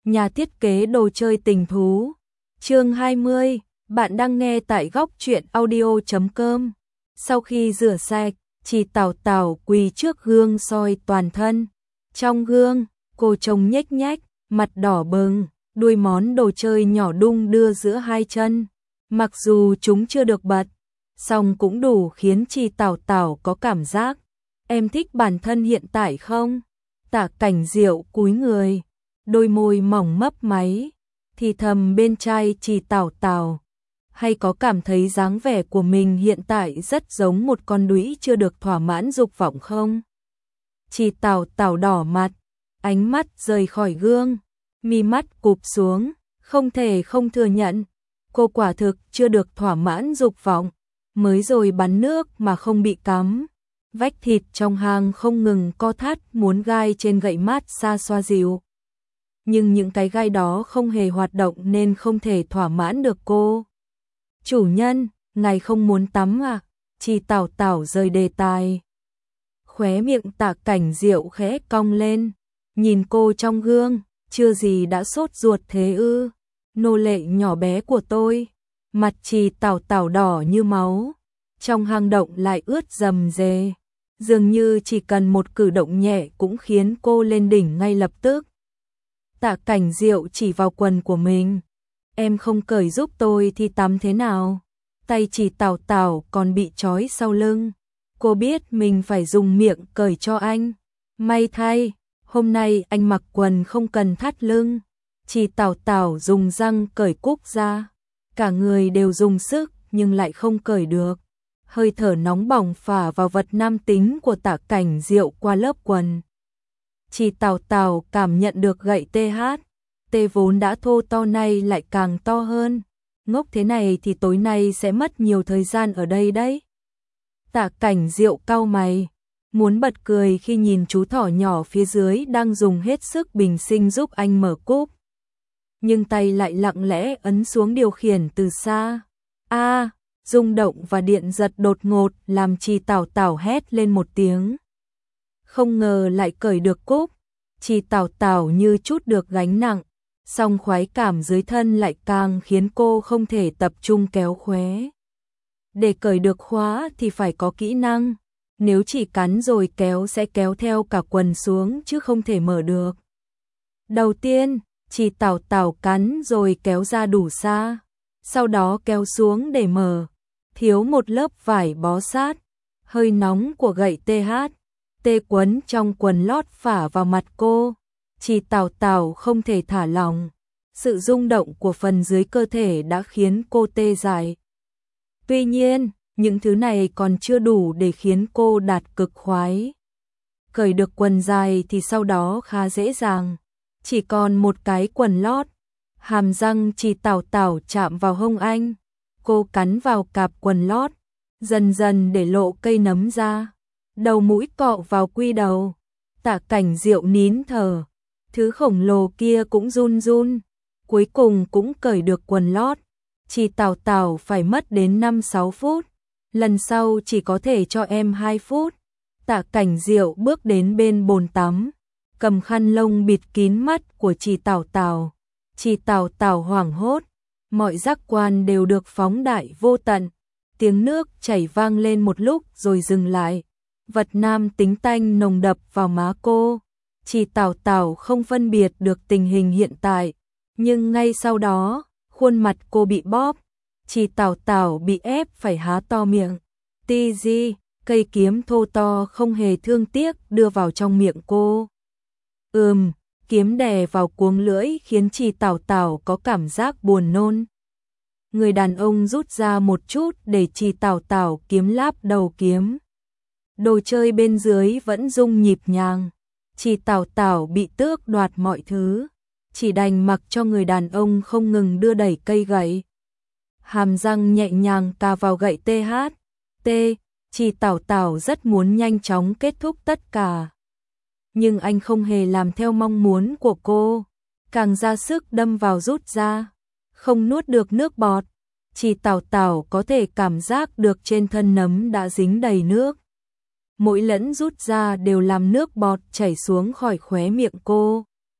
nhà thiết kế đồ chơi tình thú. Chương 20, bạn đang nghe tại góc truyện audio.com. Sau khi rửa sạch, Trì Tảo Tảo quỳ trước gương soi toàn thân. Trong gương, cô trông nhếch nhác, mặt đỏ bừng, đuôi món đồ chơi nhỏ đung đưa giữa hai chân. Mặc dù chúng chưa được bật, song cũng đủ khiến Trì Tảo Tảo có cảm giác. Em thích bản thân hiện tại không? Tạ Cảnh Diệu cúi người, đôi môi mỏng mấp máy, thì thầm bên tai Trì Tảo Tảo. Hay có cảm thấy dáng vẻ của mình hiện tại rất giống một con đũy chưa được thỏa mãn dục vọng không? Trì Tảo Tảo đỏ mặt, ánh mắt rời khỏi gương, mi mắt cụp xuống, không thể không thừa nhận. Cô quả thực chưa được thỏa mãn dục vọng, mới rồi bắn nước mà không bị cắm. Vách thịt trong hang không ngừng co thắt muốn gai trên gậy mát xa xoa dịu. Nhưng những cái gai đó không hề hoạt động nên không thể thỏa mãn được cô. Chủ nhân, ngài không muốn tắm à? Trì Tảo Tảo rời đề tài. Khóe miệng Tạ Cảnh Diệu khẽ cong lên, nhìn cô trong gương, chưa gì đã sốt ruột thế ư? Nô lệ nhỏ bé của tôi. Mặt Trì Tảo Tảo đỏ như máu, trong hang động lại ướt rầm rề, dường như chỉ cần một cử động nhẹ cũng khiến cô lên đỉnh ngay lập tức. Tạ Cảnh Diệu chỉ vào quần của mình. Em không cởi giúp tôi thì tắm thế nào? Tay Trì Tảo Tảo còn bị trói sau lưng. Cô biết mình phải dùng miệng cởi cho anh. May thay, hôm nay anh mặc quần không cần thắt lưng. Trì Tảo Tảo dùng răng cởi cúc ra. Cả người đều dùng sức nhưng lại không cởi được. Hơi thở nóng bỏng phả vào vật nam tính của Tạ Cảnh Diệu qua lớp quần. Trì Tảo Tảo cảm nhận được gậy TH vốn đã thô to nay lại càng to hơn. Ngốc thế này thì tối nay sẽ mất nhiều thời gian ở đây đấy. Tạ Cảnh Diệu cau mày, muốn bật cười khi nhìn chú thỏ nhỏ phía dưới đang dùng hết sức bình sinh giúp anh mở cúp. Nhưng tay lại lặng lẽ ấn xuống điều khiển từ xa. Rung động và điện giật đột ngột làm Trì Tảo Tảo hét lên một tiếng. Không ngờ lại cởi được cúp. Trì Tảo Tảo như chút được gánh nặng, song khoái cảm dưới thân lại càng khiến cô không thể tập trung kéo khóe. Để cởi được khóa thì phải có kỹ năng, nếu chỉ cắn rồi kéo sẽ kéo theo cả quần xuống chứ không thể mở được. Đầu tiên, Trì Tảo Tảo cắn rồi kéo ra đủ xa, sau đó kéo xuống để mở, thiếu một lớp vải bó sát. Hơi nóng của gậy TH quấn trong quần lót phả vào mặt cô. Trì Tảo Tảo không thể thả lỏng. Sự rung động của phần dưới cơ thể đã khiến cô tê dại. Tuy nhiên, những thứ này còn chưa đủ để khiến cô đạt cực khoái. Cởi được quần dài thì sau đó khá dễ dàng. Chỉ còn một cái quần lót. Hàm răng Trì Tảo Tảo chạm vào hông anh. Cô cắn vào cạp quần lót, dần dần để lộ cây nấm ra. Đầu mũi cọ vào quy đầu. Tạ Cảnh Diệu nín thở. Thứ khổng lồ kia cũng run run. Cuối cùng cũng cởi được quần lót. Trì Tảo Tảo phải mất đến 5-6 phút. Lần sau chỉ có thể cho em 2 phút. Tạ Cảnh Diệu bước đến bên bồn tắm, cầm khăn lông bịt kín mắt của Trì Tảo Tảo. Trì Tảo Tảo hoảng hốt. Mọi giác quan đều được phóng đại vô tận. Tiếng nước chảy vang lên một lúc rồi dừng lại. Vật nam tính tanh nồng đập vào má cô. Trì Tảo Tảo không phân biệt được tình hình hiện tại, nhưng ngay sau đó, khuôn mặt cô bị bóp. Trì Tảo Tảo bị ép phải há to miệng. Cây kiếm thô to không hề thương tiếc đưa vào trong miệng cô. Kiếm đè vào cuống lưỡi khiến Trì Tảo Tảo có cảm giác buồn nôn. Người đàn ông rút ra một chút để Trì Tảo Tảo kiếm láp đầu kiếm. Đồ chơi bên dưới vẫn rung nhịp nhàng. Trì Tảo Tảo bị tước đoạt mọi thứ, chỉ đành mặc cho người đàn ông không ngừng đưa đẩy cây gậy. Hàm răng nhẹ nhàng cà vào gậy TH. Trì Tảo Tảo rất muốn nhanh chóng kết thúc tất cả. Nhưng anh không hề làm theo mong muốn của cô, càng ra sức đâm vào rút ra, không nuốt được nước bọt. Trì Tảo Tảo có thể cảm giác được trên thân nấm đã dính đầy nước. Mỗi lẫn rút ra đều làm nước bọt chảy xuống khỏi khóe miệng cô.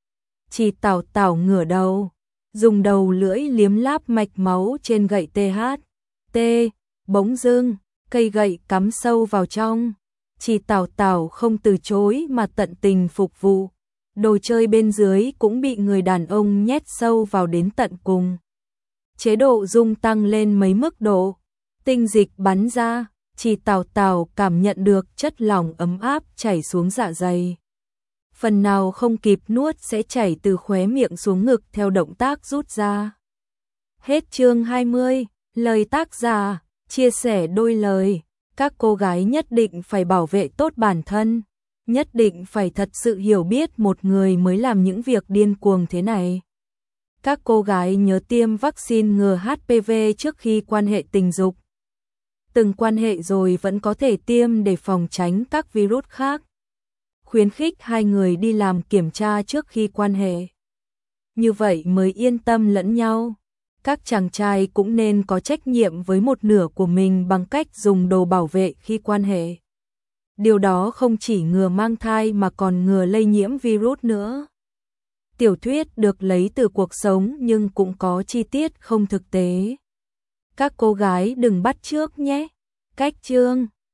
Chỉ Tào Tào ngửa đầu, dùng đầu lưỡi liếm láp mạch máu trên gậy THT. Bỗng dưng, cây gậy cắm sâu vào trong. Chỉ Tào Tào không từ chối mà tận tình phục vụ. Đồ chơi bên dưới cũng bị người đàn ông nhét sâu vào đến tận cùng. Chế độ rung tăng lên mấy mức độ. Tinh dịch bắn ra, Chỉ Tào Tào cảm nhận được chất lỏng ấm áp chảy xuống dạ dày. Phần nào không kịp nuốt sẽ chảy từ khóe miệng xuống ngực theo động tác rút ra. Hết chương 20, lời tác giả, chia sẻ đôi lời. Các cô gái nhất định phải bảo vệ tốt bản thân, nhất định phải thật sự hiểu biết một người mới làm những việc điên cuồng thế này. Các cô gái nhớ tiêm vaccine ngừa HPV trước khi quan hệ tình dục. Từng quan hệ rồi vẫn có thể tiêm để phòng tránh các virus khác. Khuyến khích hai người đi làm kiểm tra trước khi quan hệ. Như vậy mới yên tâm lẫn nhau. Các chàng trai cũng nên có trách nhiệm với một nửa của mình bằng cách dùng đồ bảo vệ khi quan hệ. Điều đó không chỉ ngừa mang thai mà còn ngừa lây nhiễm virus nữa. Tiểu thuyết được lấy từ cuộc sống nhưng cũng có chi tiết không thực tế. Các cô gái đừng bắt chước nhé. Cách chương